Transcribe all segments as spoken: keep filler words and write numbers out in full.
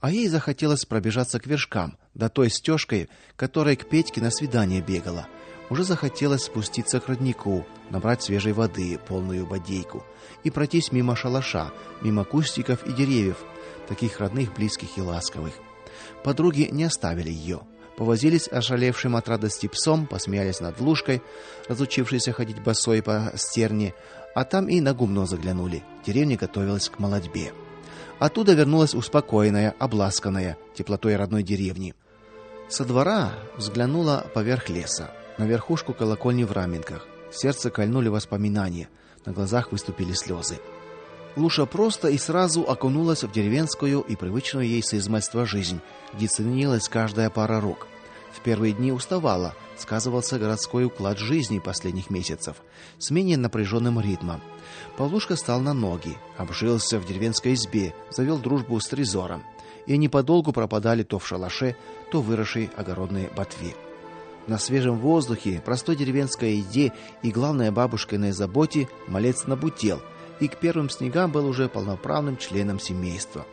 А ей захотелось пробежаться к вершкам, да той стежкой, которой к Петьке на свидание бегала. Уже захотелось спуститься к роднику, набрать свежей воды, полную бодейку, и пройтись мимо шалаша, мимо кустиков и деревьев, таких родных, близких и ласковых. Подруги не оставили ее. Повозились ошалевшим от радости псом, посмеялись над Лушкой, разучившейся ходить босой по стерне, а там и на гумно заглянули. Деревня готовилась к молотьбе. Оттуда вернулась успокоенная, обласканная теплотой родной деревни. Со двора взглянула поверх леса, на верхушку колокольни в Раменках. Сердце кольнули воспоминания, на глазах выступили слезы. Луша просто и сразу окунулась в деревенскую и привычную ей с измальства жизнь, где ценилась каждая пара рук. В первые дни уставала, сказывался городской уклад жизни последних месяцев, с менее напряженным ритмом. Павлушка стал на ноги, обжился в деревенской избе, завел дружбу с Трезором, и они подолгу пропадали то в шалаше, то в выросшей огородной ботве. На свежем воздухе, простой деревенской еде и, главное, бабушкиной заботе малец набутел, и к первым снегам был уже полноправным членом семейства.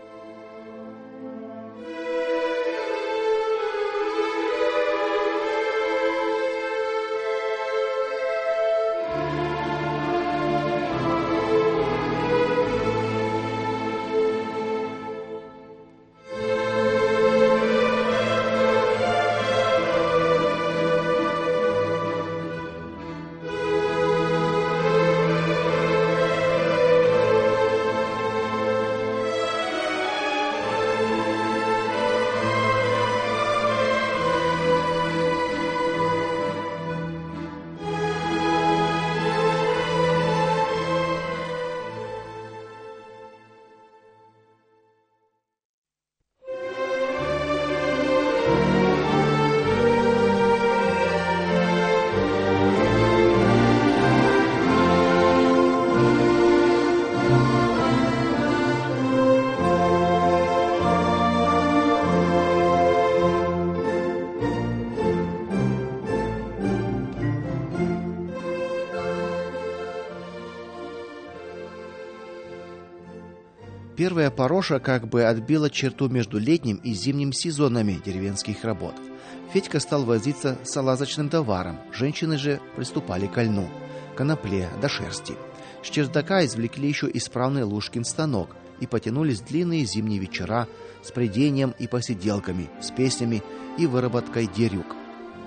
Первая пороша как бы отбила черту между летним и зимним сезонами деревенских работ. Федька стал возиться с салазочным товаром, женщины же приступали к льну, конопле до шерсти. С чердака извлекли еще исправный Лушкин станок, и потянулись длинные зимние вечера с прядением и посиделками, с песнями и выработкой дерюк.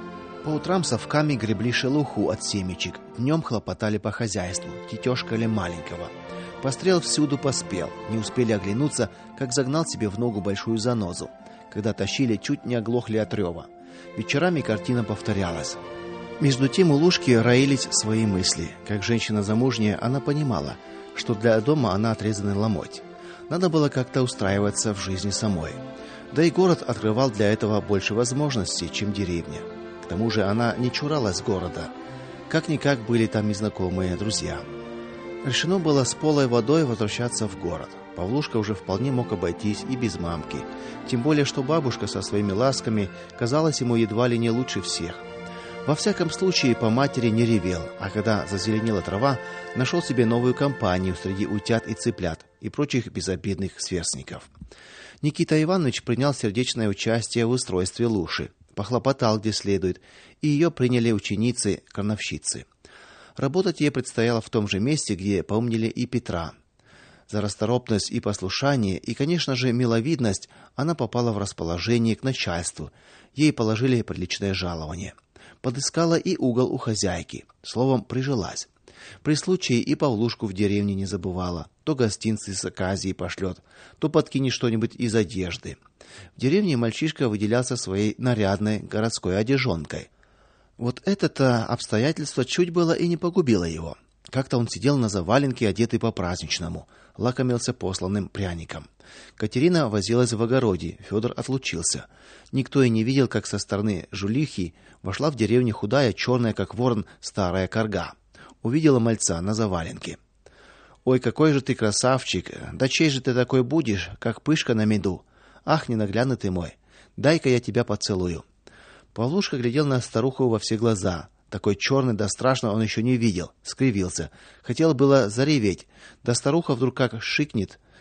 По утрам совками гребли шелуху от семечек, днем хлопотали по хозяйству, тетёшкали маленького. Пострел всюду поспел, не успели оглянуться, как загнал себе в ногу большую занозу. Когда тащили, чуть не оглохли от рева. Вечерами картина повторялась. Между тем у Лушки роились свои мысли. Как женщина замужняя, она понимала, что для дома она отрезанный ломоть. Надо было как-то устраиваться в жизни самой. Да и город открывал для этого больше возможностей, чем деревня. К тому же она не чуралась города. Как-никак были там и знакомые, друзья. Решено было с полой водой возвращаться в город. Павлушка уже вполне мог обойтись и без мамки. Тем более, что бабушка со своими ласками казалась ему едва ли не лучше всех. Во всяком случае, по матери не ревел, а когда зазеленела трава, нашел себе новую компанию среди утят и цыплят и прочих безобидных сверстников. Никита Иванович принял сердечное участие в устройстве Луши, похлопотал где следует, и ее приняли ученицы-крановщицы. Работать ей предстояло в том же месте, где помнили и Петра. За расторопность и послушание, и, конечно же, миловидность она попала в расположение к начальству. Ей положили приличное жалование. Подыскала и угол у хозяйки. Словом, прижилась. При случае и Павлушку в деревне не забывала. То гостинцы с оказии пошлет, то подкинет что-нибудь из одежды. В деревне мальчишка выделялся своей нарядной городской одежонкой. Вот это-то обстоятельство чуть было и не погубило его. Как-то он сидел на заваленке, одетый по-праздничному, лакомился посланным пряником. Катерина возилась в огороде, Федор отлучился. Никто и не видел, как со стороны жулихи вошла в деревню худая, черная, как ворон, старая карга. Увидела мальца на заваленке. Ой, какой же ты красавчик! Да чей же ты такой будешь, как пышка на меду? Ах, ненаглядный ты мой! Дай-ка я тебя поцелую. Павлушка глядел на старуху во все глаза. Такой черный да страшного он еще не видел, скривился. Хотел было зареветь, да старуха вдруг как шикнет,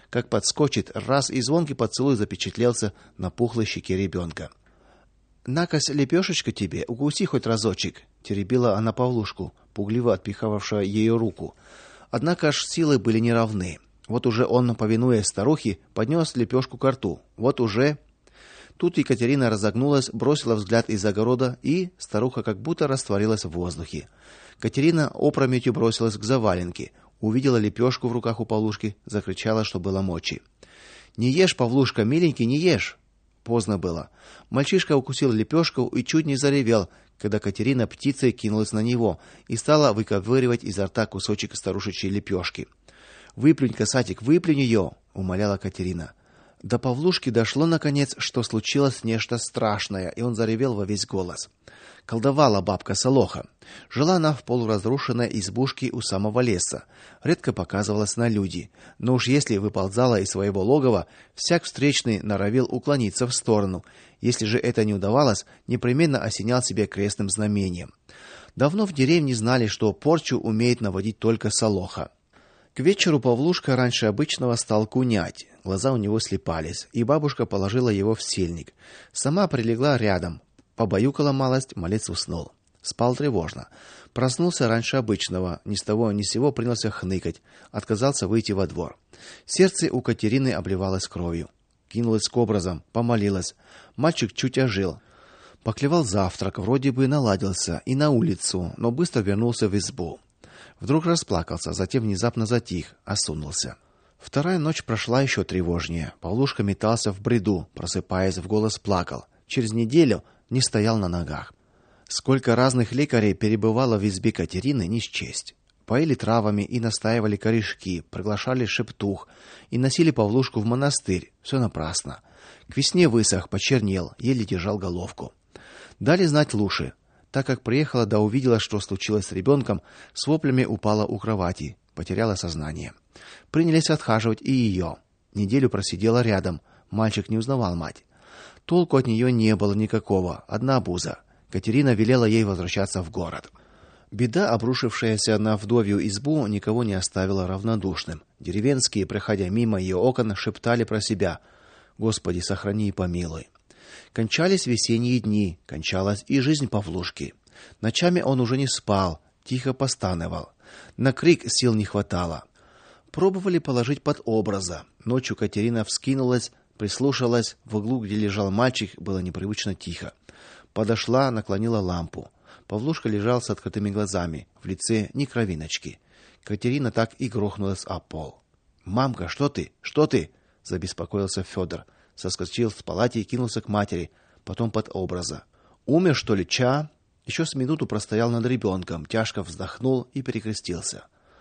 как подскочит, раз и звонкий поцелуй запечатлелся на пухлой щеке ребенка. «На-кась, лепешечка тебе, укуси хоть разочек», — теребила она Павлушку, пугливо отпихавшего ее руку. Однако аж силы были неравны. Вот уже он, повинуясь старухе, поднес лепешку ко рту. Вот уже... Тут Екатерина разогнулась, бросила взгляд из огорода, и старуха как будто растворилась в воздухе. Катерина опрометью бросилась к заваленке, увидела лепешку в руках у Павлушки, закричала, что было мочи. «Не ешь, Павлушка, миленький, не ешь!» Поздно было. Мальчишка укусил лепешку и чуть не заревел, когда Катерина птицей кинулась на него и стала выковыривать изо рта кусочек старушечьей лепешки. «Выплюнь, касатик, выплюнь ее!» — умоляла Катерина. До Павлушки дошло наконец, что случилось нечто страшное, и он заревел во весь голос. Колдовала бабка Солоха. Жила она в полуразрушенной избушке у самого леса. Редко показывалась на люди, но уж если выползала из своего логова, всяк встречный норовил уклониться в сторону. Если же это не удавалось, непременно осенял себя крестным знамением. Давно в деревне знали, что порчу умеет наводить только Солоха. К вечеру Павлушка раньше обычного стал кунять. Глаза у него слепались, и бабушка положила его в сельник. Сама прилегла рядом. Побаюкала малость, малец уснул. Спал тревожно. Проснулся раньше обычного, ни с того ни с сего принялся хныкать, отказался выйти во двор. Сердце у Катерины обливалось кровью. Кинулась к образам, помолилась. Мальчик чуть ожил. Поклевал завтрак, вроде бы наладился, и на улицу, но быстро вернулся в избу. Вдруг расплакался, затем внезапно затих, осунулся. Вторая ночь прошла еще тревожнее. Павлушка метался в бреду, просыпаясь, в голос плакал. Через неделю не стоял на ногах. Сколько разных лекарей перебывало в избе Катерины, не счесть. Поили травами и настаивали корешки, приглашали шептух и носили Павлушку в монастырь. Все напрасно. К весне высох, почернел, еле держал головку. Дали знать Луше. Так как приехала да увидела, что случилось с ребенком, с воплями упала у кровати, потеряла сознание. Принялись отхаживать и ее. Неделю просидела рядом. Мальчик не узнавал мать. Толку от нее не было никакого, одна обуза. Катерина велела ей возвращаться в город. Беда, обрушившаяся на вдовью избу, никого не оставила равнодушным. Деревенские, проходя мимо ее окон, шептали про себя: «Господи, сохрани и помилуй». Кончались весенние дни, кончалась и жизнь Павлушки. Ночами он уже не спал, тихо постановал. На крик сил не хватало. Пробовали положить под образа. Ночью Катерина вскинулась, прислушалась, в углу, где лежал мальчик, было непривычно тихо. Подошла, наклонила лампу. Павлушка лежал с открытыми глазами, в лице ни кровиночки. Катерина так и грохнулась об пол. «Мамка, что ты? Что ты?» — забеспокоился Федор. Соскочил с палати и кинулся к матери, потом под образа. «Умер, что ли, ча?» Еще с минуту простоял над ребенком, тяжко вздохнул и перекрестился.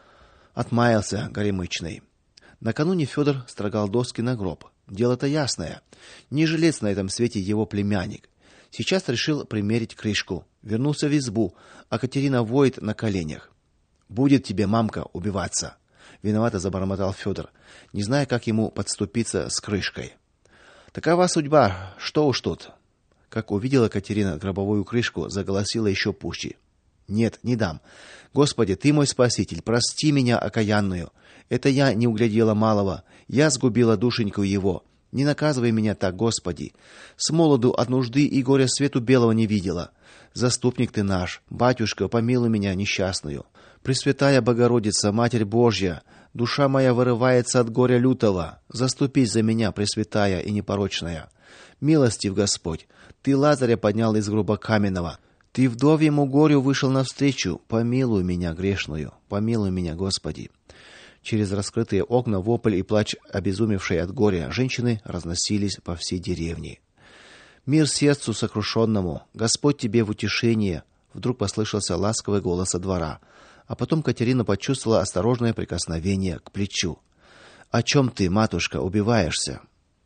Отмаялся горемычный. Накануне Федор строгал доски на гроб. Дело-то ясное. Не жилец на этом свете его племянник. Сейчас решил примерить крышку. Вернулся в избу, а Катерина воет на коленях. «Будет тебе, мамка, убиваться!» Виновато забормотал Федор, не зная, как ему подступиться с крышкой. «Такова судьба, что уж тут». Как увидела Катерина гробовую крышку, заголосила еще пуще. «Нет, не дам. Господи, ты мой спаситель, прости меня, окаянную. Это я не углядела малого, я сгубила душеньку его. Не наказывай меня так, Господи. С молоду от нужды и горя свету белого не видела. Заступник ты наш, батюшка, помилуй меня несчастную. Пресвятая Богородица, Матерь Божья, душа моя вырывается от горя лютого. Заступись за меня, пресвятая и непорочная. Милостив Господь, ты Лазаря поднял из гроба каменного. Ты вдовьему горю вышел навстречу. Помилуй меня грешную, помилуй меня, Господи». Через раскрытые окна вопль и плач обезумевшей от горя женщины разносились по всей деревне. «Мир сердцу сокрушенному, Господь тебе в утешение!» Вдруг послышался ласковый голос со двора, а потом Катерина почувствовала осторожное прикосновение к плечу. «О чем ты, матушка, убиваешься?»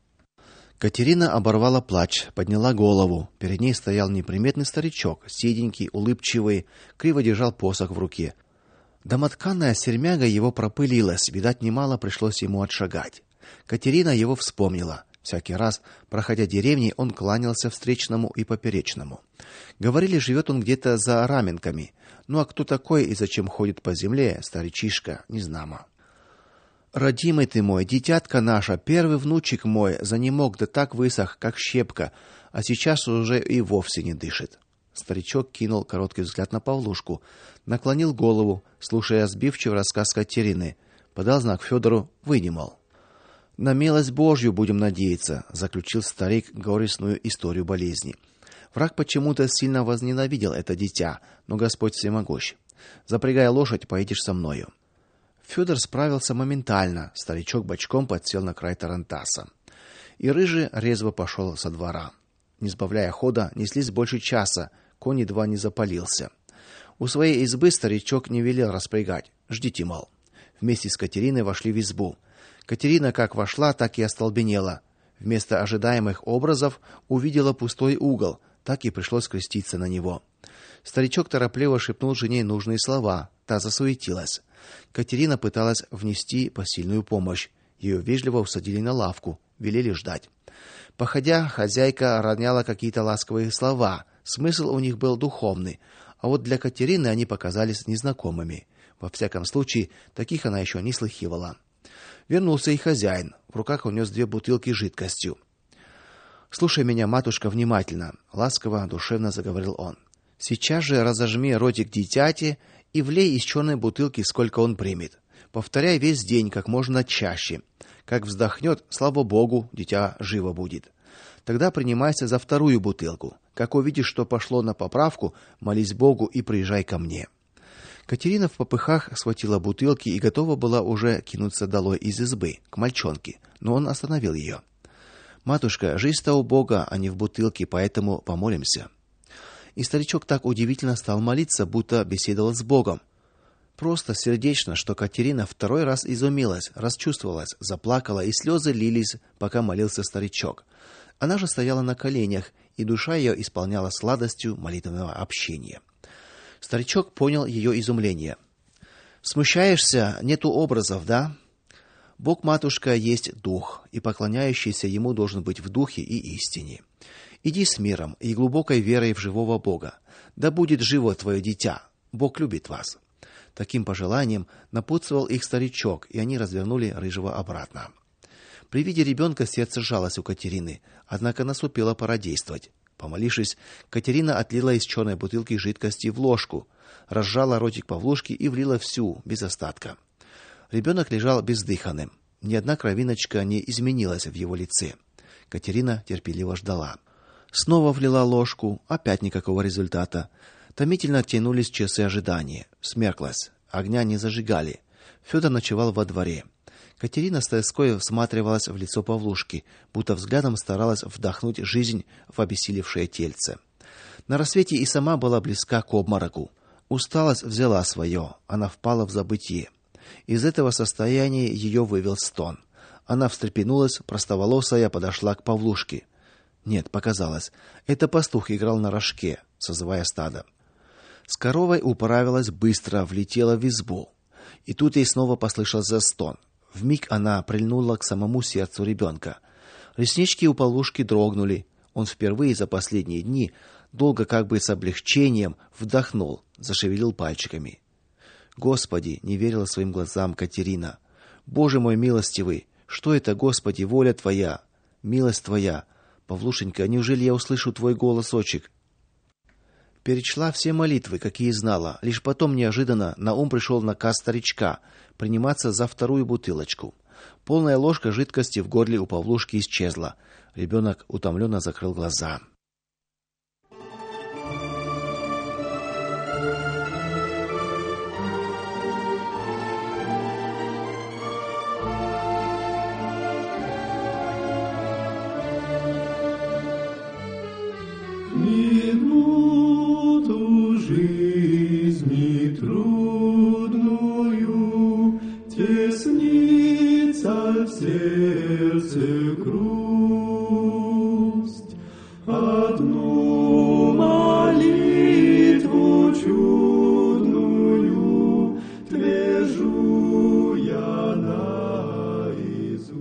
Катерина оборвала плач, подняла голову. Перед ней стоял неприметный старичок, седенький, улыбчивый, криво держал посох в руке. Домотканная сермяга его пропылилась, видать, немало пришлось ему отшагать. Катерина его вспомнила. Всякий раз, проходя деревней, он кланялся встречному и поперечному. Говорили, живет он где-то за Раменками. Ну а кто такой и зачем ходит по земле, старичишка, незнамо. Родимый ты мой, дитятка наша, первый внучек мой, занемог да так высох, как щепка, а сейчас уже и вовсе не дышит. Старичок кинул короткий взгляд на Павлушку, наклонил голову, слушая сбивчивый рассказ Катерины, подал знак Федору: «Выйди, мол». На милость Божью будем надеяться, заключил старик горестную историю болезни. Враг почему-то сильно возненавидел это дитя, но Господь всемогущ. Запрягай лошадь, поедешь со мною. Федор справился моментально. Старичок бочком подсел на край тарантаса. И рыжий резво пошел со двора. Не сбавляя хода, неслись больше часа, конь едва не запалился. У своей избы старичок не велел распрягать. Ждите, мол. Вместе с Катериной вошли в избу. Катерина как вошла, так и остолбенела. Вместо ожидаемых образов увидела пустой угол, так и пришлось креститься на него. Старичок торопливо шепнул жене нужные слова, та засуетилась. Катерина пыталась внести посильную помощь. Ее вежливо усадили на лавку, велели ждать. Походя, хозяйка роняла какие-то ласковые слова. Смысл у них был духовный, а вот для Катерины они показались незнакомыми. Во всяком случае, таких она еще не слыхивала. Вернулся и хозяин. В руках он нес две бутылки с жидкостью. «Слушай меня, матушка, внимательно», — ласково, душевно заговорил он. «Сейчас же разожми ротик дитяти и влей из черной бутылки, сколько он примет. Повторяй весь день, как можно чаще. Как вздохнет, слава Богу, дитя живо будет. Тогда принимайся за вторую бутылку. Как увидишь, что пошло на поправку, молись Богу и приезжай ко мне». Катерина в попыхах схватила бутылки и готова была уже кинуться долой из избы к мальчонке, но он остановил ее. «Матушка, жизнь-то у Бога, а не в бутылке, поэтому помолимся». И старичок так удивительно стал молиться, будто беседовал с Богом. Просто сердечно, что Катерина второй раз изумилась, расчувствовалась, заплакала, и слезы лились, пока молился старичок. Она же стояла на коленях, и душа ее исполняла сладостью молитвенного общения. Старичок понял ее изумление. «Смущаешься? Нету образов, да? Бог, матушка, есть дух, и поклоняющийся ему должен быть в духе и истине. Иди с миром и глубокой верой в живого Бога. Да будет живо твое дитя. Бог любит вас». Таким пожеланием напутствовал их старичок, и они развернули рыжего обратно. При виде ребенка сердце сжалось у Катерины, однако наступила пора действовать. Помолившись, Катерина отлила из черной бутылки жидкости в ложку, разжала ротик Павлушки и влила всю, без остатка. Ребенок лежал бездыханным. Ни одна кровиночка не изменилась в его лице. Катерина терпеливо ждала. Снова влила ложку, опять никакого результата. Томительно тянулись часы ожидания. Смерклось, огня не зажигали. Федор ночевал во дворе. Катерина с тоской всматривалась в лицо Павлушки, будто взглядом старалась вдохнуть жизнь в обессилевшее тельце. На рассвете и сама была близка к обмороку. Усталость взяла свое, она впала в забытье. Из этого состояния ее вывел стон. Она встрепенулась, простоволосая, подошла к Павлушке. Нет, показалось, это пастух играл на рожке, созывая стадо. С коровой управилась быстро, влетела в избу. И тут ей снова послышался стон. Вмиг она прильнула к самому сердцу ребенка. Реснички у Павлушки дрогнули. Он впервые за последние дни долго, как бы с облегчением, вдохнул, зашевелил пальчиками. Господи, не верила своим глазам Катерина. Боже мой милостивый, что это, Господи, воля твоя, милость твоя. Павлушенька, неужели я услышу твой голосочек? Перечла все молитвы, какие знала. Лишь потом неожиданно на ум пришел наказ старичка приниматься за вторую бутылочку. Полная ложка жидкости в горле у Павлушки исчезла. Ребенок утомленно закрыл глаза. Минуту жизни трудную теснится в сердце грусть. Одну молитву чудную твержу я наизусть.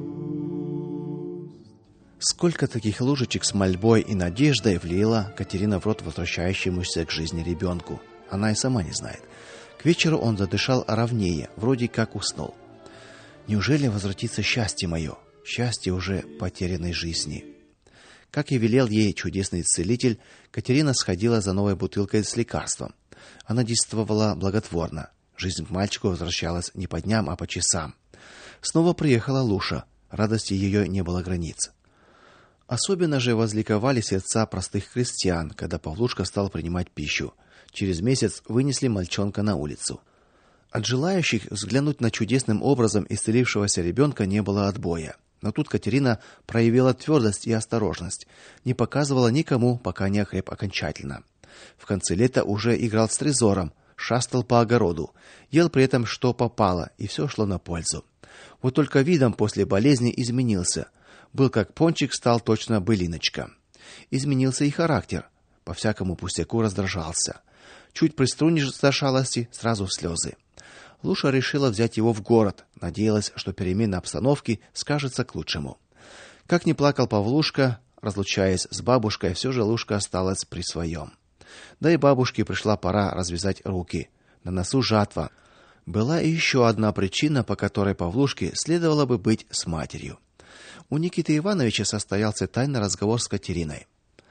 Сколько таких ложечек с мольбой и надеждой влила Катерина в рот возвращающемуся к жизни ребенку. Она и сама не знает. К вечеру он задышал ровнее, вроде как уснул. Неужели возвратится счастье мое, счастье уже потерянной жизни? Как и велел ей чудесный целитель, Катерина сходила за новой бутылкой с лекарством. Она действовала благотворно. Жизнь к мальчику возвращалась не по дням, а по часам. Снова приехала Луша. Радости ее не было границ. Особенно же возликовали сердца простых крестьян, когда Павлушка стал принимать пищу. Через месяц вынесли мальчонка на улицу. От желающих взглянуть на чудесным образом исцелившегося ребенка не было отбоя. Но тут Катерина проявила твердость и осторожность, не показывала никому, пока не окреп окончательно. В конце лета уже играл с трезором, шастал по огороду, ел при этом что попало, и все шло на пользу. Вот только видом после болезни изменился. Был как пончик, стал точно былиночка. Изменился и характер. По всякому пустяку раздражался. Чуть приструнишься до шалости, сразу в слезы. Луша решила взять его в город, надеялась, что перемена обстановки скажется к лучшему. Как ни плакал Павлушка, разлучаясь с бабушкой, все же Лушка осталась при своем. Да и бабушке пришла пора развязать руки. На носу жатва. Была и еще одна причина, по которой Павлушке следовало бы быть с матерью. У Никиты Ивановича состоялся тайный разговор с Катериной.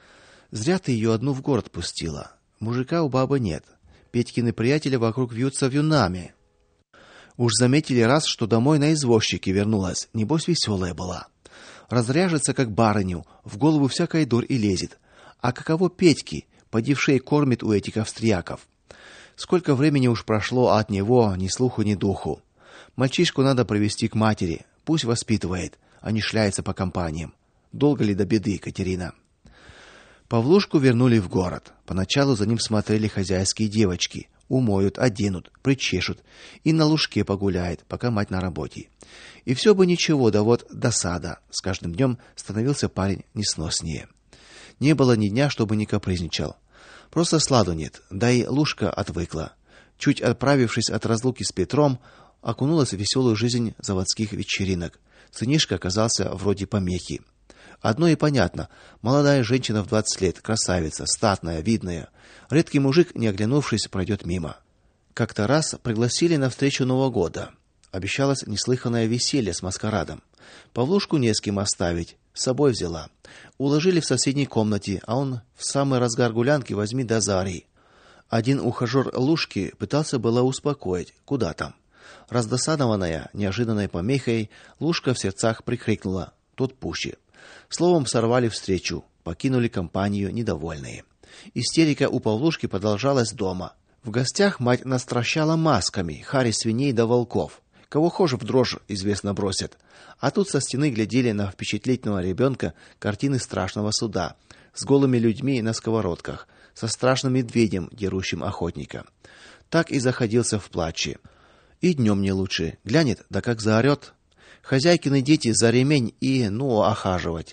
Зря ты ее одну в город пустила. Мужика у бабы нет. Петькины приятели вокруг вьются вьюнами. Уж заметили раз, что домой на извозчике вернулась, небось веселая была. Разряжется как барыню, в голову всякая дурь и лезет. А каково Петьки, поди в шее кормит у этих австрияков. Сколько времени уж прошло, а от него ни слуху, ни духу. Мальчишку надо привести к матери, пусть воспитывает, а не шляется по компаниям. Долго ли до беды, Катерина? Павлушку вернули в город. Поначалу за ним смотрели хозяйские девочки. Умоют, оденут, причешут и на лужке погуляет, пока мать на работе. И все бы ничего, да вот досада. С каждым днем становился парень несноснее. Не было ни дня, чтобы не капризничал. Просто сладу нет, да и Лушка отвыкла. Чуть отправившись от разлуки с Петром, окунулась в веселую жизнь заводских вечеринок. Сынишка оказался вроде помехи. Одно и понятно: молодая женщина в двадцать лет, красавица, статная, видная. Редкий мужик, не оглянувшись, пройдет мимо. Как-то раз пригласили на встречу Нового года. Обещалось неслыханное веселье с маскарадом. Павлушку не с кем оставить, с собой взяла. Уложили в соседней комнате, а он в самый разгар гулянки возьми да заори. Один ухажер Лушки пытался было успокоить, куда там. Раздосадованная неожиданной помехой, Лушка в сердцах прикрикнула: "Тот пуще". Словом, сорвали встречу, покинули компанию недовольные. Истерика у Павлушки продолжалась дома. В гостях мать настращала масками, хари свиней да волков. Кого хошь в дрожь известно бросят. А тут со стены глядели на впечатлительного ребенка картины страшного суда с голыми людьми на сковородках, со страшным медведем, дерущим охотника. Так и заходился в плаче. И днем не лучше. Глянет, да как заорет. Хозяйкины дети за ремень и, ну, охаживать.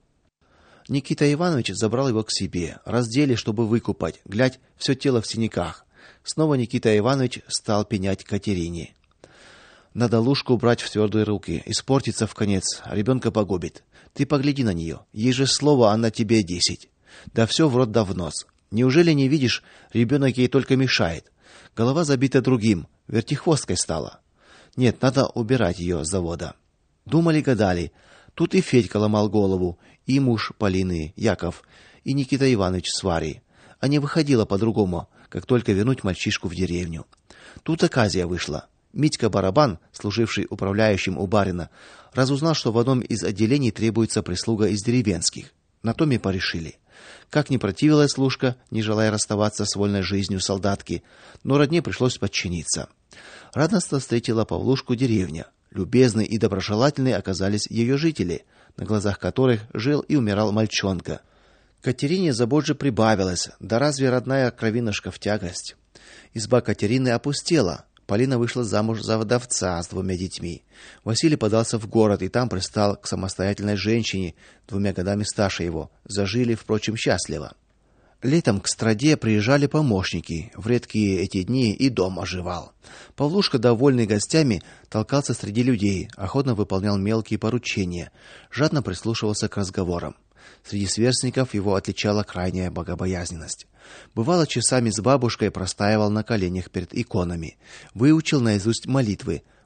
Никита Иванович забрал его к себе, раздели, чтобы выкупать. Глядь, все тело в синяках. Снова Никита Иванович стал пенять Катерине. Надо Лушку брать в твердые руки, испортится вконец, ребенка погубит. Ты погляди на нее, ей же слово, она тебе десять. Да все в рот да в нос. Неужели не видишь, ребенок ей только мешает. Голова забита другим, вертихвосткой стала. Нет, надо убирать ее с завода. Думали-гадали. Тут и Федька ломал голову, и муж Полины, Яков, и Никита Иванович с Варей. А не выходило по-другому, как только вернуть мальчишку в деревню. Тут оказия вышла. Митька Барабан, служивший управляющим у барина, разузнал, что в одном из отделений требуется прислуга из деревенских. На том и порешили. Как ни противилась Лушка, не желая расставаться с вольной жизнью солдатки, но родне пришлось подчиниться. Радостно встретила Павлушку деревня. Любезны и доброжелательны оказались ее жители, на глазах которых жил и умирал мальчонка. Катерине забот же прибавилось, да разве родная кровинушка в тягость? Изба Катерины опустела. Полина вышла замуж за вдовца с двумя детьми. Василий подался в город и там пристал к самостоятельной женщине, двумя годами старше его. Зажили, впрочем, счастливо. Летом к Страде приезжали помощники. В редкие эти дни и дом оживал. Павлушка, довольный гостями, толкался среди людей, охотно выполнял мелкие поручения, жадно прислушивался к разговорам. Среди сверстников его отличала крайняя богобоязненность. Бывало, часами с бабушкой простаивал на коленях перед иконами, выучил наизусть молитвы,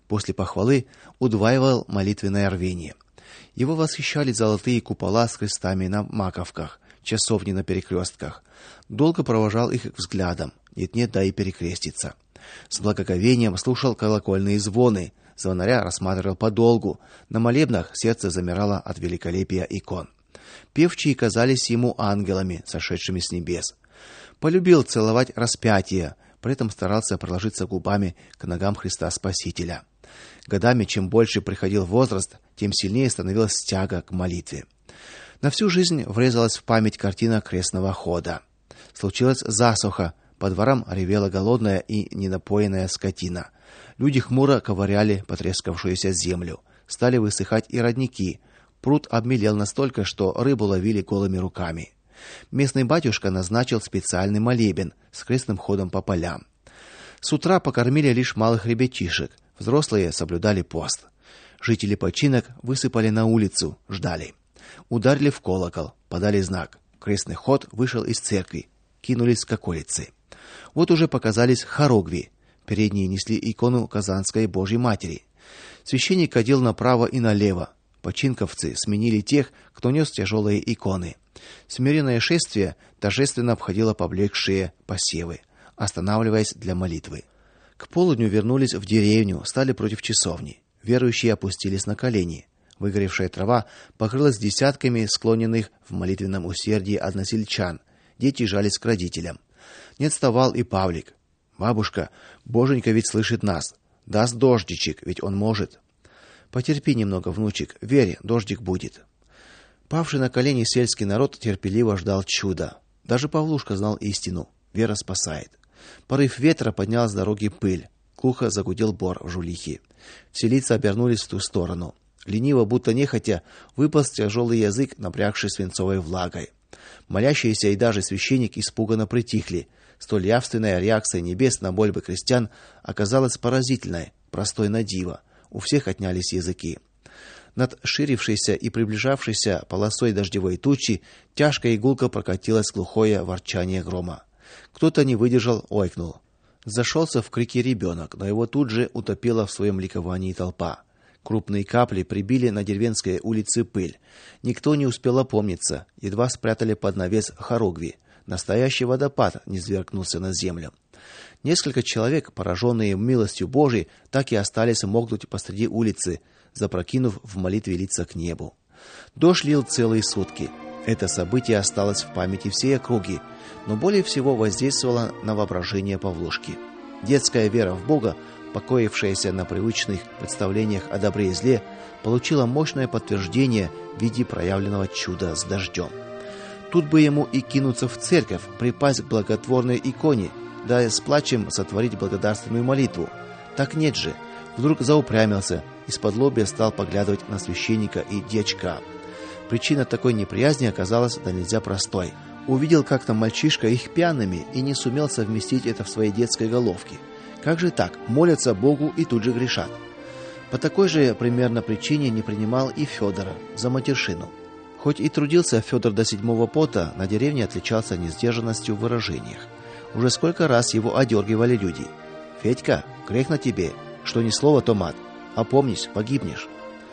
После похвалы удваивал молитвенное рвение. Его восхищали золотые купола с крестами на маковках, часовни на перекрестках. Долго провожал их взглядом, нет-нет, да и перекреститься. С благоговением слушал колокольные звоны, звонаря рассматривал подолгу, на молебнах сердце замирало от великолепия икон. Певчие казались ему ангелами, сошедшими с небес. Полюбил целовать распятие, при этом старался приложиться губами к ногам Христа Спасителя. Годами, чем больше приходил возраст, тем сильнее становилась тяга к молитве. На всю жизнь врезалась в память картина крестного хода. Случилась засуха, по дворам ревела голодная и ненапоенная скотина. Люди хмуро ковыряли потрескавшуюся землю. Стали высыхать и родники. Пруд обмелел настолько, что рыбу ловили голыми руками. Местный батюшка назначил специальный молебен с крестным ходом по полям. С утра покормили лишь малых ребятишек, взрослые соблюдали пост. Жители починок высыпали на улицу, ждали. Ударили в колокол, подали знак. Крестный ход вышел из церкви, кинулись к околице. Вот уже показались хоругви. Передние несли икону Казанской Божьей Матери. Священник ходил направо и налево. Починковцы сменили тех, кто нес тяжелые иконы. Смиренное шествие торжественно обходило поблекшие посевы, останавливаясь для молитвы. К полудню вернулись в деревню, стали против часовни. Верующие опустились на колени. Выгоревшая трава покрылась десятками склоненных в молитвенном усердии односельчан. Дети жались к родителям. Не отставал и Павлик. Бабушка, Боженька ведь слышит нас. Даст дождичек, ведь он может. Потерпи немного, внучек, верь, дождик будет. Павший на колени сельский народ терпеливо ждал чуда. Даже Павлушка знал истину: вера спасает. Порыв ветра поднял с дороги пыль. Глухо загудел бор в жулихе. Все лица обернулись в ту сторону. Лениво, будто нехотя, выполз тяжелый язык, напрягший свинцовой влагой. Молящиеся и даже священник испуганно притихли. Столь явственная реакция небес на мольбы крестьян оказалась поразительной, простой на диво. У всех отнялись языки. Над ширившейся и приближавшейся полосой дождевой тучи тяжко и гулко прокатилось глухое ворчание грома. Кто-то не выдержал, ойкнул. Зашелся в крике ребенок, но его тут же утопила в своем ликовании толпа. Крупные капли прибили на деревенской улице пыль. Никто не успел опомниться, едва спрятали под навес хоругви. Настоящий водопад низвергнулся на землю. Несколько человек, пораженные милостью Божией, так и остались мокнуть посреди улицы, запрокинув в молитве лица к небу. Дождь лил целые сутки. Это событие осталось в памяти всей округи, но более всего воздействовало на воображение Павлушки. Детская вера в Бога, покоившаяся на привычных представлениях о добре и зле, получила мощное подтверждение в виде проявленного чуда с дождем. Тут бы ему и кинуться в церковь, припасть к благотворной иконе, да с плачем сотворить благодарственную молитву. Так нет же. Вдруг заупрямился, исподлобья стал поглядывать на священника и дьячка. Причина такой неприязни оказалась да нельзя простой. Увидел как-то мальчишка их пьяными и не сумел совместить это в своей детской головке. Как же так? Молятся Богу и тут же грешат. По такой же примерно причине не принимал и Федора за матершину. Хоть и трудился Федор до седьмого пота, на деревне отличался несдержанностью в выражениях. Уже сколько раз его одергивали люди. «Федька, грех на тебе, что ни слово, то мат. Опомнись, погибнешь».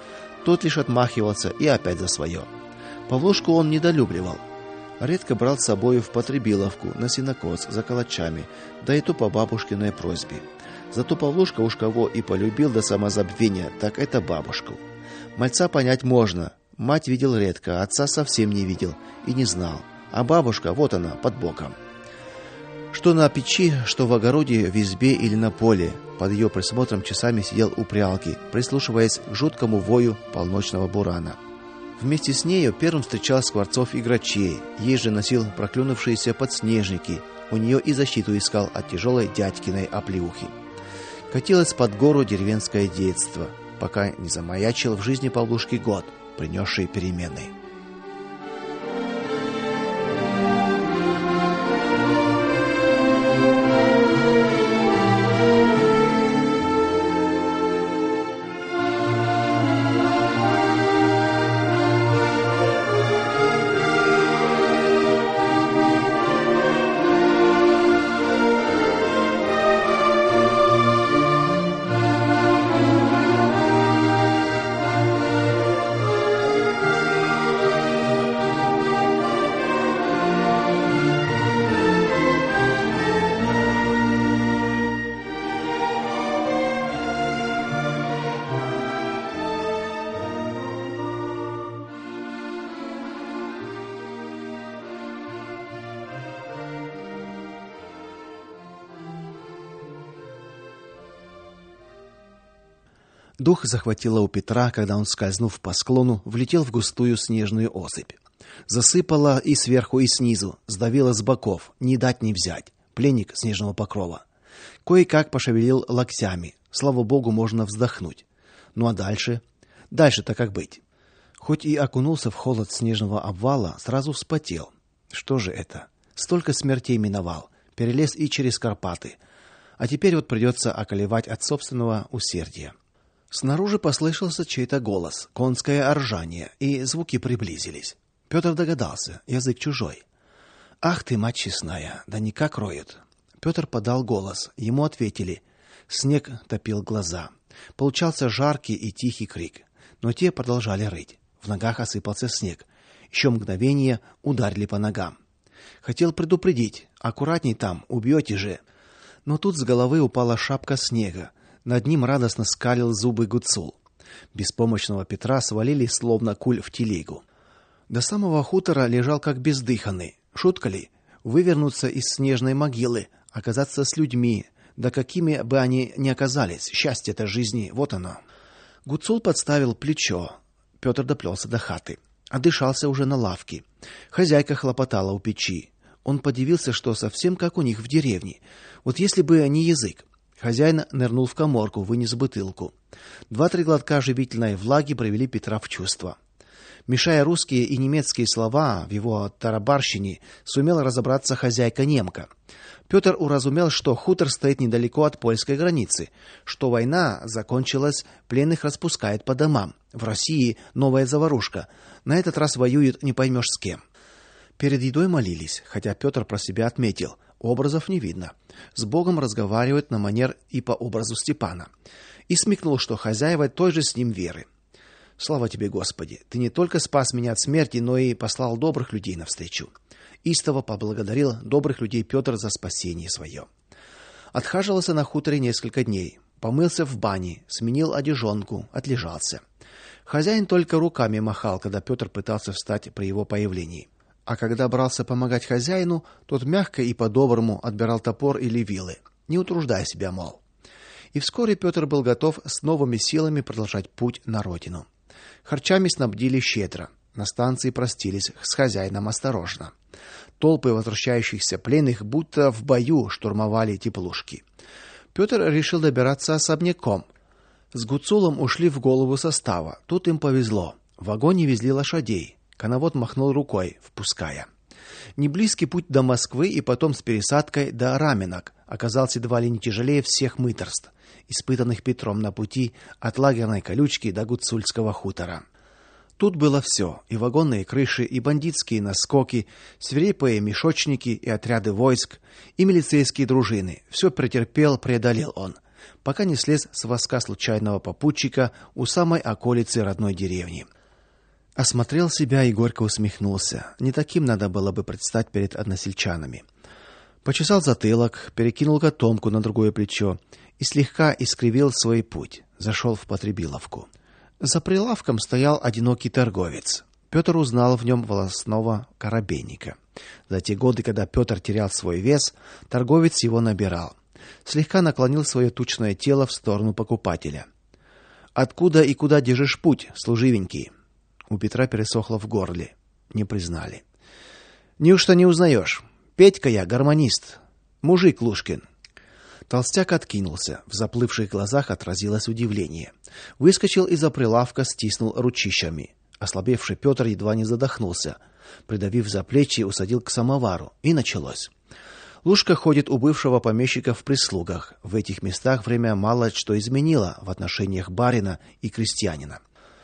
Тот лишь отмахивался и опять за свое. Павлушку он недолюбливал. Редко брал с собой в потребиловку, на сенокос, за калачами, да и то по бабушкиной просьбе. Зато Павлушка уж кого и полюбил до самозабвения, так это бабушку. Мальца понять можно. Мать видел редко, отца совсем не видел и не знал. А бабушка, вот она, под боком. Что на печи, что в огороде, в избе или на поле, под ее присмотром часами сидел у прялки, прислушиваясь к жуткому вою полночного бурана. Вместе с нею первым встречал Скворцов и Грачей, ей же носил проклюнувшиеся подснежники, у нее и защиту искал от тяжелой дядькиной оплеухи. Катилось под гору деревенское детство, пока не замаячил в жизни Павлушки год, принесший перемены. Дух захватило у Петра, когда он, скользнув по склону, влетел в густую снежную осыпь. Засыпало и сверху, и снизу, сдавило с боков, не дать не взять. Пленник снежного покрова. Кое-как пошевелил локтями. Слава богу, можно вздохнуть. Ну а дальше? Дальше-то как быть? Хоть и окунулся в холод снежного обвала, сразу вспотел. Что же это? Столько смертей миновал, перелез и через Карпаты. А теперь вот придется околевать от собственного усердия. Снаружи послышался чей-то голос, конское ржание, и звуки приблизились. Петр догадался, язык чужой. Ах ты, мать честная, да никак роют. Петр подал голос, ему ответили. Снег топил глаза. Получался жаркий и тихий крик, но те продолжали рыть. В ногах осыпался снег. Еще мгновение ударили по ногам. Хотел предупредить: аккуратней там, убьете же. Но тут с головы упала шапка снега. Над ним радостно скалил зубы Гуцул. Беспомощного Петра свалили словно куль в телегу. До самого хутора лежал как бездыханный. Шутка ли вывернуться из снежной могилы, оказаться с людьми, да какими бы они ни оказались, счастье-то жизни, вот оно. Гуцул подставил плечо. Петр доплелся до хаты. Отдышался уже на лавке. Хозяйка хлопотала у печи. Он подивился, что совсем как у них в деревне. Вот если бы не язык. Хозяин нырнул в каморку, вынес бутылку. Два-три глотка живительной влаги привели Петра в чувство. Мешая русские и немецкие слова в его тарабарщине, сумела разобраться хозяйка-немка. Петр уразумел, что хутор стоит недалеко от польской границы, что война закончилась, пленных распускают по домам. В России новая заварушка. На этот раз воюют не поймешь с кем. Перед едой молились, хотя Петр про себя отметил: образов не видно. С Богом разговаривают на манер и по образу Степана. И смекнул, что хозяева той же с ним веры. Слава тебе, Господи, ты не только спас меня от смерти, но и послал добрых людей навстречу. Истово поблагодарил добрых людей Петр за спасение свое. Отхаживался на хуторе несколько дней, помылся в бане, сменил одежонку, отлежался. Хозяин только руками махал, когда Петр пытался встать при его появлении. А когда брался помогать хозяину, тот мягко и по-доброму отбирал топор или вилы, не утруждая себя, мол. И вскоре Петр был готов с новыми силами продолжать путь на родину. Харчами снабдили щедро. На станции простились с хозяином осторожно. Толпы возвращающихся пленных будто в бою штурмовали теплушки. Петр решил добираться особняком. С Гуцулом ушли в голову состава. Тут им повезло. В вагоне везли лошадей. Коновод махнул рукой, впуская. Неблизкий путь до Москвы и потом с пересадкой до Раменок оказался едва ли не тяжелее всех мытарств, испытанных Петром на пути от лагерной колючки до гуцульского хутора. Тут было все: и вагонные крыши, и бандитские наскоки, свирепые мешочники и отряды войск, и милицейские дружины. Все претерпел, преодолел он, пока не слез с воска случайного попутчика у самой околицы родной деревни. Осмотрел себя и горько усмехнулся. Не таким надо было бы предстать перед односельчанами. Почесал затылок, перекинул котомку на другое плечо и слегка искривил свой путь. Зашел в Потребиловку. За прилавком стоял одинокий торговец. Петр узнал в нем волосного коробейника. За те годы, когда Петр терял свой вес, торговец его набирал. Слегка наклонил свое тучное тело в сторону покупателя. Откуда и куда держишь путь, служивенький? У Петра пересохло в горле. Не признали. Неужто не узнаешь? Петька я, гармонист. Мужик Лушкин. Толстяк откинулся. В заплывших глазах отразилось удивление. Выскочил из-за прилавка, стиснул ручищами. Ослабевший Петр едва не задохнулся. Придавив за плечи, усадил к самовару, и началось. Лушка ходит у бывшего помещика в прислугах. В этих местах время мало что изменило в отношениях барина и крестьянина.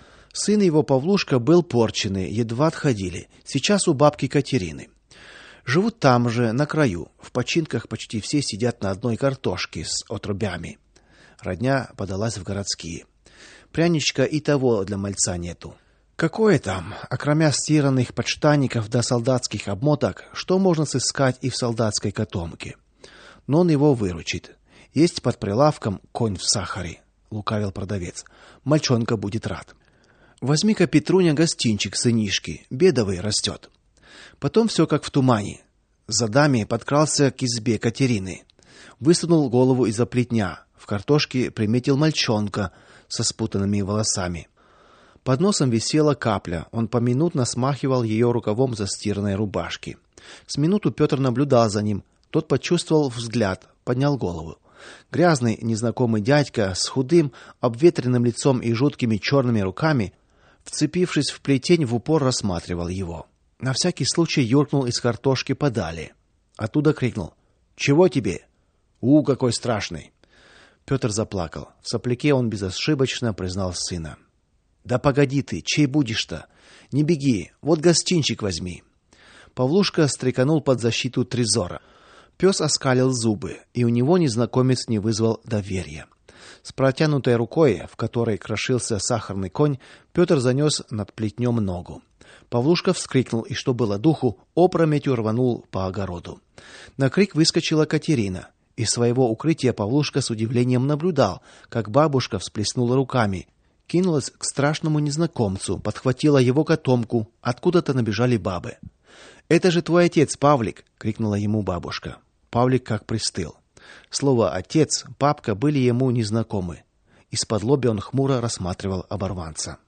Сын его Павлушка был порченый, едва отходили. Сейчас у бабки Катерины. Живут там же, на краю. В починках почти все сидят на одной картошке с отрубями. Родня подалась в городские. Пряничка и того для мальца нету. Какое там, окромя стиранных подштанников до солдатских обмоток, что можно сыскать и в солдатской котомке? Но он его выручит. Есть под прилавком конь в сахаре, лукавил продавец. Мальчонка будет рад. Возьми-ка, Петруня, гостинчик сынишки, бедовый растет. Потом все как в тумане. За даме подкрался к избе Катерины. Высунул голову из-за плетня. В картошке приметил мальчонка. со спутанными волосами. Под носом висела капля. Он поминутно смахивал ее рукавом застиранной рубашки. С минуту Петр наблюдал за ним. Тот почувствовал взгляд, поднял голову. Грязный незнакомый дядька с худым, обветренным лицом и жуткими черными руками, вцепившись в плетень, в упор рассматривал его. На всякий случай юркнул из картошки подали. Оттуда крикнул: "Чего тебе? У, какой страшный!" Петр заплакал. В сопляке он безошибочно признал сына. "Да погоди ты, чей будешь-то? Не беги, вот гостинчик возьми". Павлушка стреканул под защиту трезора. Пес оскалил зубы, и у него незнакомец не вызвал доверия. С протянутой рукой, в которой крошился сахарный конь, Петр занес над плетнем ногу. Павлушка вскрикнул и, что было духу, опрометью рванул по огороду. На крик выскочила Катерина. Из своего укрытия Павлушка с удивлением наблюдал, как бабушка всплеснула руками, кинулась к страшному незнакомцу, подхватила его котомку, откуда-то набежали бабы. "Это же твой отец, Павлик", крикнула ему бабушка. Павлик как пристыл. Слово отец, папка были ему незнакомы. Исподлобья он хмуро рассматривал оборванца.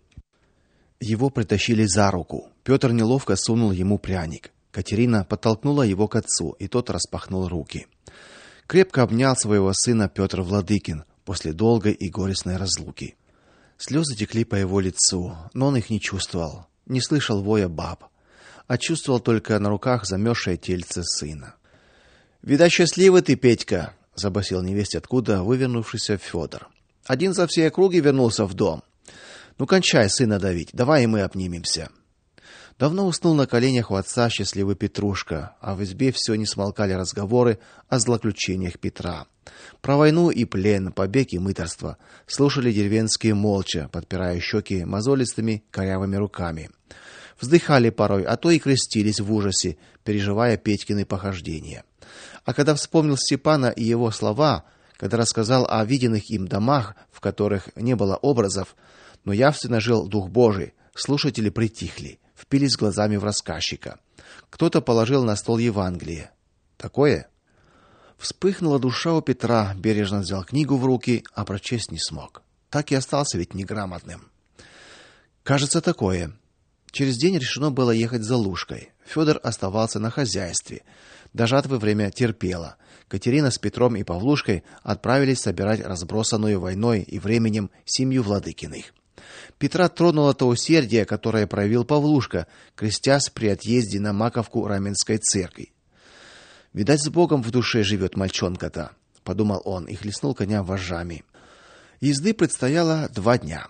Его притащили за руку. Петр неловко сунул ему пряник. Катерина подтолкнула его к отцу, и тот распахнул руки. Крепко обнял своего сына Петр Владыкин после долгой и горестной разлуки. Слезы текли по его лицу, но он их не чувствовал, не слышал воя баб, а чувствовал только на руках замерзшее тельце сына. "Видать, счастливый ты, Петька", забасил невесть откуда вывернувшийся Федор. "Один за все округи вернулся в дом. Ну кончай сына давить, давай и мы обнимемся". Давно уснул на коленях у отца счастливый Петрушка, а в избе все не смолкали разговоры о злоключениях Петра. Про войну и плен, побег и мытарство слушали деревенские молча, подпирая щеки мозолистыми корявыми руками. Вздыхали порой, а то и крестились в ужасе, переживая Петькины похождения. А когда вспомнил Степана и его слова, когда рассказал о виденных им домах, в которых не было образов, но явственно жил Дух Божий, слушатели притихли, впились глазами в рассказчика. Кто-то положил на стол Евангелие. Такое? Вспыхнула душа у Петра, бережно взял книгу в руки, а прочесть не смог. Так и остался ведь неграмотным. Кажется, такое. Через день решено было ехать за Лушкой. Федор оставался на хозяйстве. До жатвы время терпело. Катерина с Петром и Павлушкой отправились собирать разбросанную войной и временем семью Владыкиных. Петра тронуло то усердие, которое проявил Павлушка, крестясь при отъезде на Маковку Раменской церкви. Видать, с Богом в душе живет мальчонка-то, подумал он и хлестнул коня вожжами. Езды предстояло два дня.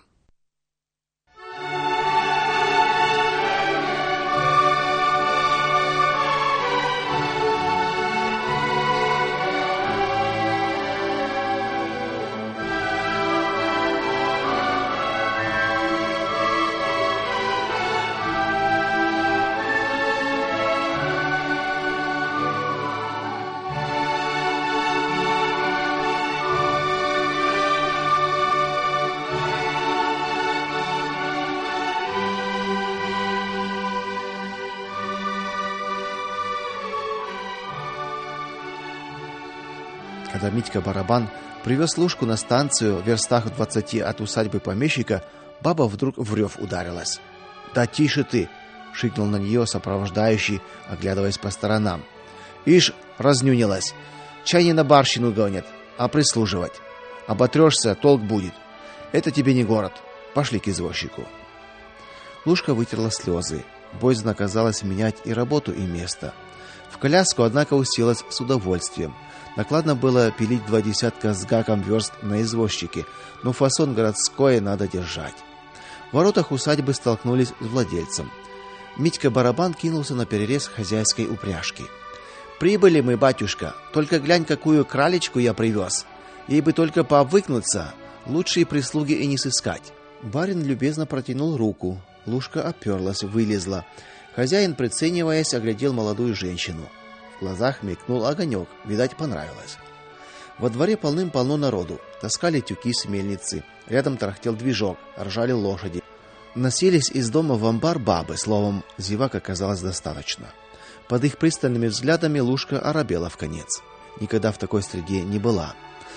Когда Митька Барабан привез Лушку на станцию в верстах в двадцати от усадьбы помещика, баба вдруг в рев ударилась. "Да тише ты", шикнул на нее сопровождающий, оглядываясь по сторонам. "Ишь, разнюнилась. Чай не на барщину гонят, а прислуживать. Оботрешься, толк будет. Это тебе не город. Пошли к извозчику". Лушка вытерла слезы. Боязно оказалось менять и работу, и место. В коляску, однако, уселась с удовольствием. Накладно было пилить два десятка с гаком верст на извозчике, но фасон городской надо держать. В воротах усадьбы столкнулись с владельцем. Митька Барабан кинулся на перерез хозяйской упряжки. "Прибыли мы, батюшка. Только глянь, какую кралечку я привез. Ей бы только пообвыкнуться, лучшей прислуги и не сыскать". Барин любезно протянул руку. Лушка оперлась, вылезла. Хозяин, прицениваясь, оглядел молодую женщину. В глазах мелькнул огонек, видать, понравилось. Во дворе полным-полно народу. Таскали тюки с мельницы. Рядом тарахтел движок, ржали лошади. Носились из дома в амбар бабы, словом, зевак оказалось достаточно. Под их пристальными взглядами Лушка оробела вконец. Никогда в такой среде не была.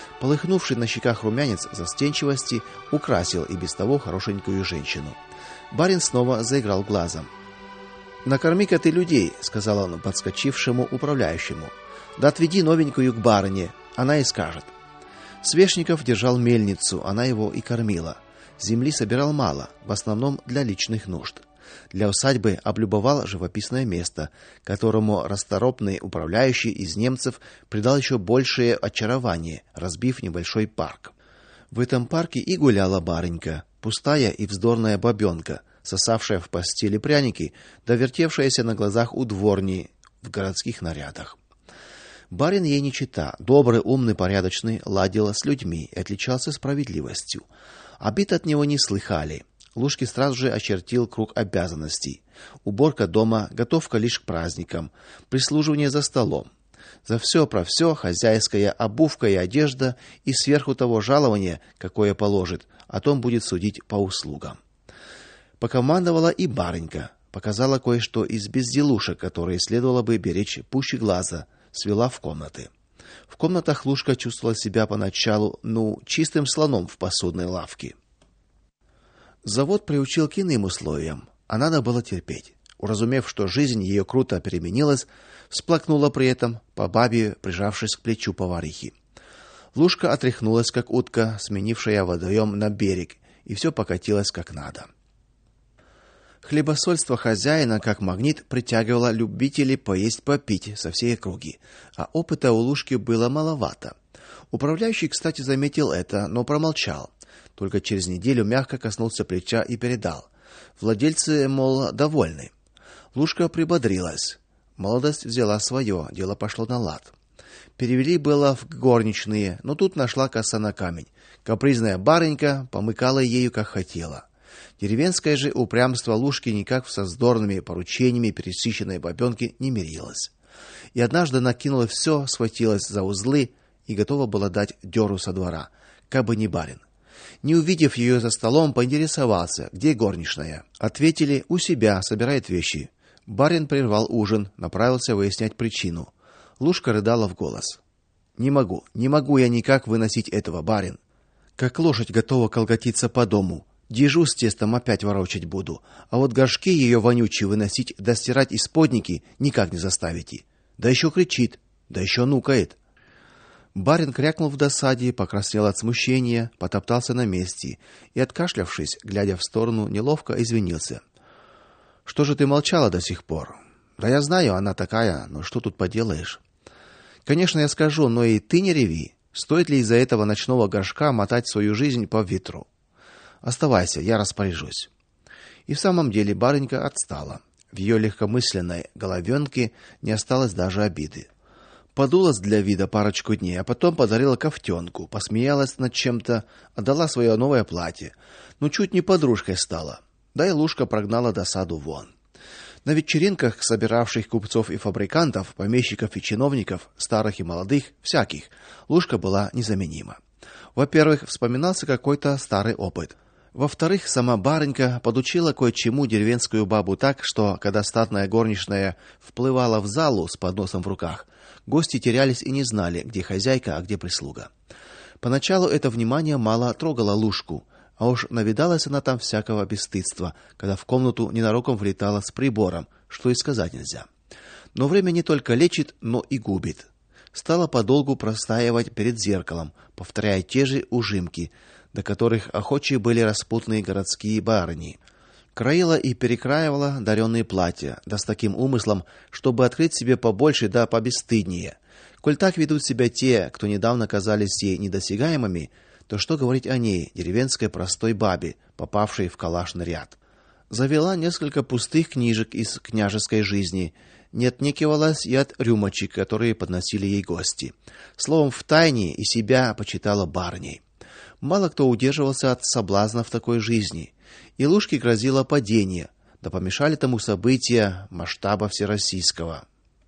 Полыхнувший на щеках румянец застенчивости украсил и без того хорошенькую женщину. Барин снова заиграл глазом. "Накорми-ка ты людей", сказал он подскочившему управляющему. "Да отведи новенькую к барыне, она и скажет". Свешников держал мельницу, она его и кормила. Земли собирал мало, в основном для личных нужд. Для усадьбы облюбовал живописное место, которому расторопный управляющий из немцев придал еще большее очарование, разбив небольшой парк. В этом парке и гуляла барынька, пустая и вздорная бабенка, сосавшая в постели пряники, да вертевшаяся на глазах у дворни в городских нарядах. Барин ей не чета, добрый, умный, порядочный, ладил с людьми и отличался справедливостью. Обид от него не слыхали. Лушки сразу же очертил круг обязанностей: уборка дома, готовка лишь к праздникам, прислуживание за столом. За все про все хозяйская обувка и одежда, и сверху того жалование, какое положит, о том будет судить по услугам. Покомандовала и барынька, показала кое-что из безделушек, которые следовало бы беречь пуще глаза, свела в комнаты. В комнатах Лушка чувствовала себя поначалу, ну, чистым слоном в посудной лавке. Завод приучил к иным условиям, а надо было терпеть. Уразумев, что жизнь ее круто переменилась, всплакнула при этом, по бабе прижавшись к плечу поварихи. Лушка отряхнулась, как утка, сменившая водоем на берег, и все покатилось как надо. Хлебосольство хозяина, как магнит, притягивало любителей поесть-попить со всей округи, а опыта у Лушки было маловато. Управляющий, кстати, заметил это, но промолчал. Только через неделю мягко коснулся плеча и передал: "Владельцы, мол, довольны". Лушка прибодрилась. Молодость взяла свое, дело пошло на лад. Перевели было в горничные, но тут нашла коса на камень. Капризная барынька помыкала ею как хотела. Деревенское же упрямство Лушки никак со вздорными поручениями пересыщенной бабенки не мирилось. И однажды накинула все, схватилась за узлы и готова была дать дёру со двора, кабы не барин. Не увидев ее за столом, поинтересовался, где горничная. Ответили: у себя, собирает вещи. Барин прервал ужин, направился выяснять причину. Лушка рыдала в голос: "Не могу, не могу я никак выносить этого, барин. Как лошадь готова колготиться по дому. Дежу с тестом опять ворочать буду, а вот горшки ее вонючие выносить да стирать исподники никак не заставите. Да еще кричит, да еще нукает". Барин крякнул в досаде, покраснел от смущения, потоптался на месте и, откашлявшись, глядя в сторону, неловко извинился: "Что же ты молчала до сих пор? Да я знаю, она такая, но что тут поделаешь? Конечно, я скажу, но и ты не реви. Стоит ли из-за этого ночного горшка мотать свою жизнь по ветру? Оставайся, я распоряжусь". И в самом деле барынька отстала. В ее легкомысленной головенке не осталось даже обиды. Подулась для вида парочку дней, а потом подарила ковтенку, посмеялась над чем-то, отдала свое новое платье. Ну чуть не подружкой стала. Да и Лушка прогнала досаду вон. На вечеринках собиравших купцов и фабрикантов, помещиков и чиновников, старых и молодых, всяких, Лушка была незаменима. Во-первых, вспоминался какой-то старый опыт. Во-вторых, сама барынька подучила кое-чему деревенскую бабу так, что когда статная горничная вплывала в залу с подносом в руках, гости терялись и не знали, где хозяйка, а где прислуга. Поначалу это внимание мало трогало Лушку, а уж навидалась она там всякого бесстыдства, когда в комнату ненароком влетала с прибором, что и сказать нельзя. Но время не только лечит, но и губит. Стала подолгу простаивать перед зеркалом, повторяя те же ужимки, до которых охочие были распутные городские барыни. Краила и перекраивала даренные платья, да с таким умыслом, чтобы открыть себе побольше да побесстыднее. Коль так ведут себя те, кто недавно казались ей недосягаемыми, то что говорить о ней, деревенской простой бабе, попавшей в калашный ряд? Завела несколько пустых книжек из княжеской жизни, не отнекивалась и от рюмочек, которые подносили ей гости. Словом, втайне и себя почитала барыней. Мало кто удерживался от соблазна в такой жизни, и Лушке грозило падение, да помешали тому события масштаба всероссийского.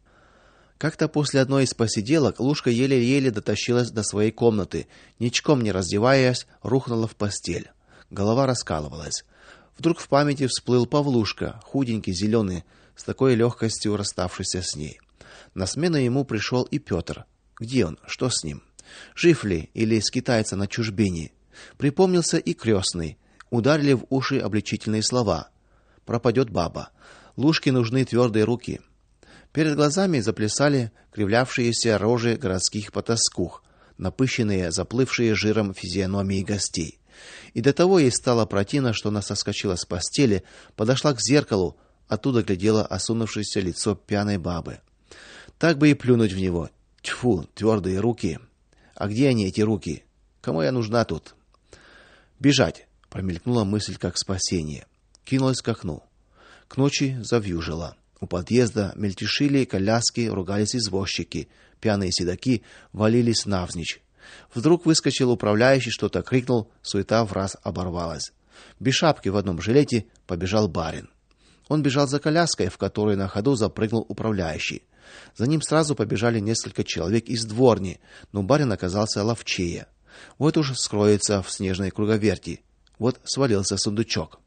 Как-то после одной из посиделок Лушка еле-еле дотащилась до своей комнаты, ничком не раздеваясь, рухнула в постель. Голова раскалывалась. Вдруг в памяти всплыл Павлушка, худенький, зеленый, с такой легкостью расставшийся с ней. На смену ему пришел и Петр. Где он? Что с ним? Жив ли или скитается на чужбине? Припомнился и крестный. Ударили в уши обличительные слова. Пропадет баба. Лушке нужны твердые руки. Перед глазами заплясали кривлявшиеся рожи городских потаскух, напыщенные, заплывшие жиром физиономии гостей. И до того ей стало противно, что она соскочила с постели, подошла к зеркалу, оттуда глядело осунувшееся лицо пьяной бабы. Так бы и плюнуть в него. Тьфу, твердые руки. А где они, эти руки? Кому я нужна тут? Бежать, промелькнула мысль как спасение. Кинулась к окну. К ночи завьюжило. У подъезда мельтешили коляски, ругались извозчики, пьяные седоки валились навзничь. Вдруг выскочил управляющий, что-то крикнул, суета враз оборвалась. Без шапки в одном жилете побежал барин. Он бежал за коляской, в которой на ходу запрыгнул управляющий. За ним сразу побежали несколько человек из дворни, но барин оказался ловчее. Вот уж скроется в снежной круговерти. Вот свалился сундучок.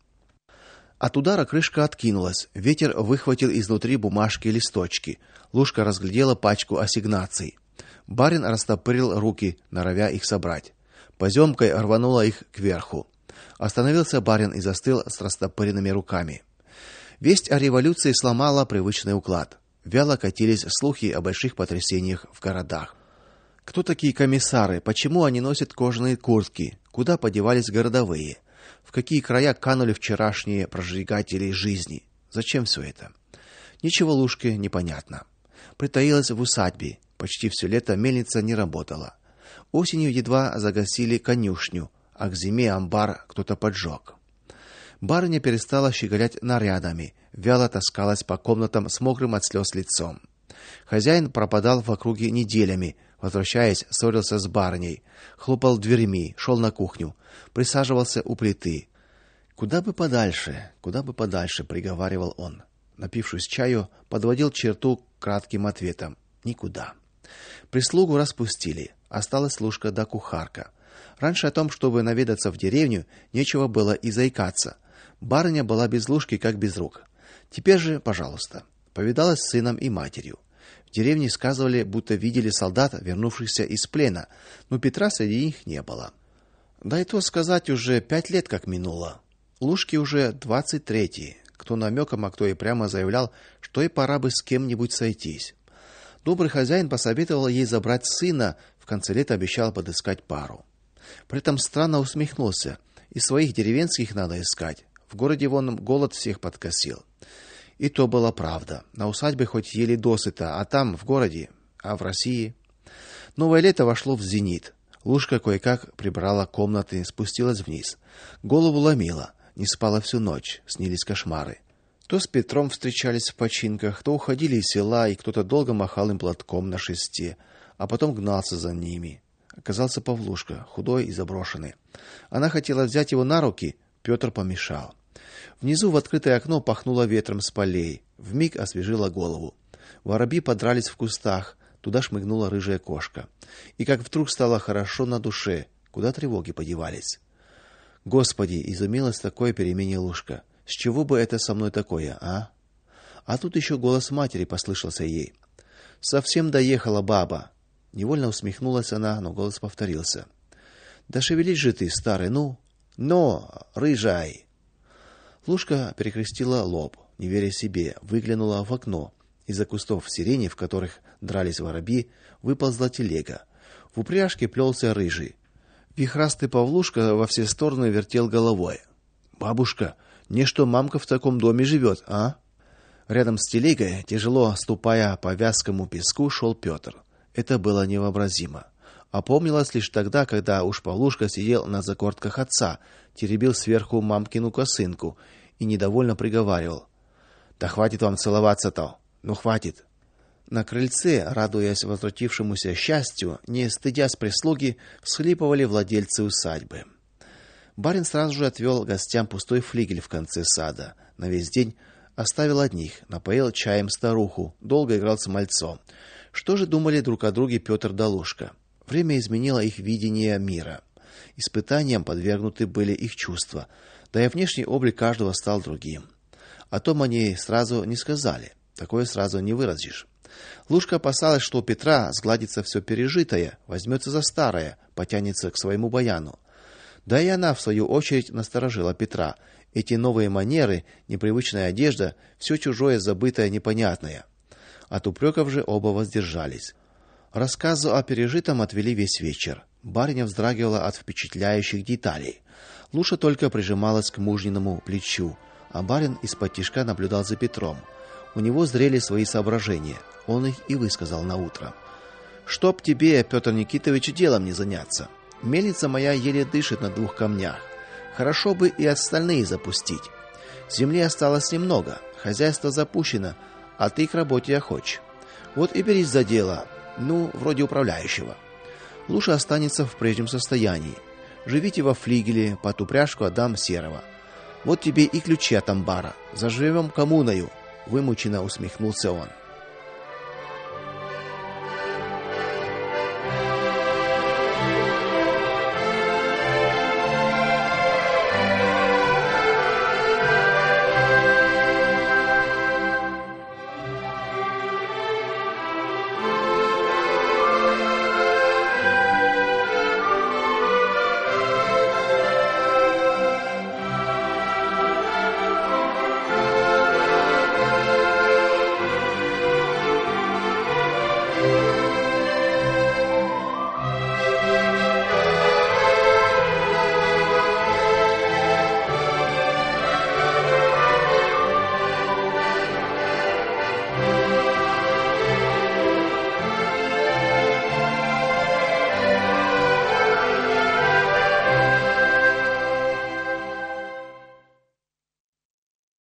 От удара крышка откинулась. Ветер выхватил изнутри бумажки и листочки. Лушка разглядела пачку ассигнаций. Барин растопырил руки, норовя их собрать. Поземкой рванула их кверху. Остановился барин и застыл с растопыренными руками. Весть о революции сломала привычный уклад. Вяло катились слухи о больших потрясениях в городах. Кто такие комиссары? Почему они носят кожаные куртки? Куда подевались городовые? В какие края канули вчерашние прожигатели жизни? Зачем все это? Ничего Лушке непонятно. Притаилась в усадьбе. Почти все лето мельница не работала. Осенью едва загасили конюшню, а к зиме амбар кто-то поджег. Барыня перестала щеголять нарядами, вяло таскалась по комнатам с мокрым от слез лицом. Хозяин пропадал в округе неделями, возвращаясь, ссорился с барыней, хлопал дверьми, шел на кухню, присаживался у плиты. Куда бы подальше, куда бы подальше, приговаривал он. Напившись чаю, подводил черту кратким ответом: никуда. Прислугу распустили, осталась служка да кухарка. Раньше о том, чтобы наведаться в деревню, нечего было и заикаться. Барыня была без лужки, как без рук. Теперь же, пожалуйста, повидалась с сыном и матерью. В деревне сказывали, будто видели солдат, вернувшихся из плена, но Петра среди них не было. Да и то сказать, уже пять лет как минуло. Лужке уже двадцать третий. Кто намеком, а кто и прямо заявлял, что и пора бы с кем-нибудь сойтись. Добрый хозяин посоветовал ей забрать сына, в конце лета обещал подыскать пару. При этом странно усмехнулся: и своих деревенских надо искать. В городе вон голод всех подкосил. И то была правда. На усадьбе хоть ели досыта, а там в городе, а в России. Новое лето вошло в зенит. Лушка кое-как прибрала комнаты, спустилась вниз. Голову ломила, не спала всю ночь, снились кошмары. То с Петром встречались в починках, то уходили из села, и кто-то долго махал им платком на шесте, а потом гнался за ними. Оказался Павлушка, худой и заброшенный. Она хотела взять его на руки, Петр помешал. Внизу в открытое окно пахнуло ветром с полей, вмиг освежило голову. Воробьи подрались в кустах, туда шмыгнула рыжая кошка. И как вдруг стало хорошо на душе, куда тревоги подевались. Господи, изумилась такой перемене Лушка. С чего бы это со мной такое, а? А тут еще голос матери послышался ей. Совсем доехала баба. Невольно усмехнулась она, но голос повторился. Да шевелись же ты, старый, ну, но, рыжай. Лушка перекрестила лоб, не веря себе, выглянула в окно. Из-за кустов сирени, в которых дрались воробьи, выползла телега. В упряжке плелся рыжий. Вихрастый Павлушка во все стороны вертел головой. Бабушка, не что мамка в таком доме живет, а? Рядом с телегой, тяжело ступая по вязкому песку, шел Петр. Это было невообразимо. Опомнилась лишь тогда, когда уж Павлушка сидел на закортках отца, теребил сверху мамкину косынку и недовольно приговаривал: "Да хватит вам целоваться-то. Ну хватит". На крыльце, радуясь возвратившемуся счастью, не стыдясь прислуги, всхлипывали владельцы усадьбы. Барин сразу же отвел гостям пустой флигель в конце сада. На весь день оставил одних, напоил чаем старуху, долго играл с мальцом. Что же думали друг о друге Петр да Лушка? Время изменило их видение мира. Испытаниям подвергнуты были их чувства, да и внешний облик каждого стал другим. О том они сразу не сказали. Такое сразу не выразишь. Лушка опасалась, что у Петра сгладится все пережитое, возьмется за старое, потянется к своему баяну. Да и она в свою очередь насторожила Петра. Эти новые манеры, непривычная одежда, все чужое, забытое, непонятное. От упреков же оба воздержались. Рассказу о пережитом отвели весь вечер. Барыня вздрагивала от впечатляющих деталей. Луша только прижималась к мужниному плечу, а барин из-под тишка наблюдал за Петром. У него зрели свои соображения. Он их и высказал наутро. Чтоб тебе, Петр Никитович, делом не заняться. Мельница моя еле дышит на двух камнях. Хорошо бы и остальные запустить. Земли осталось немного, хозяйство запущено, а ты к работе охоч. Вот и берись за дело, ну, вроде управляющего. Луша останется в прежнем состоянии. Живите во флигеле, под упряжку отдам серого. Вот тебе и ключи от амбара. Заживем коммуною, вымученно усмехнулся он.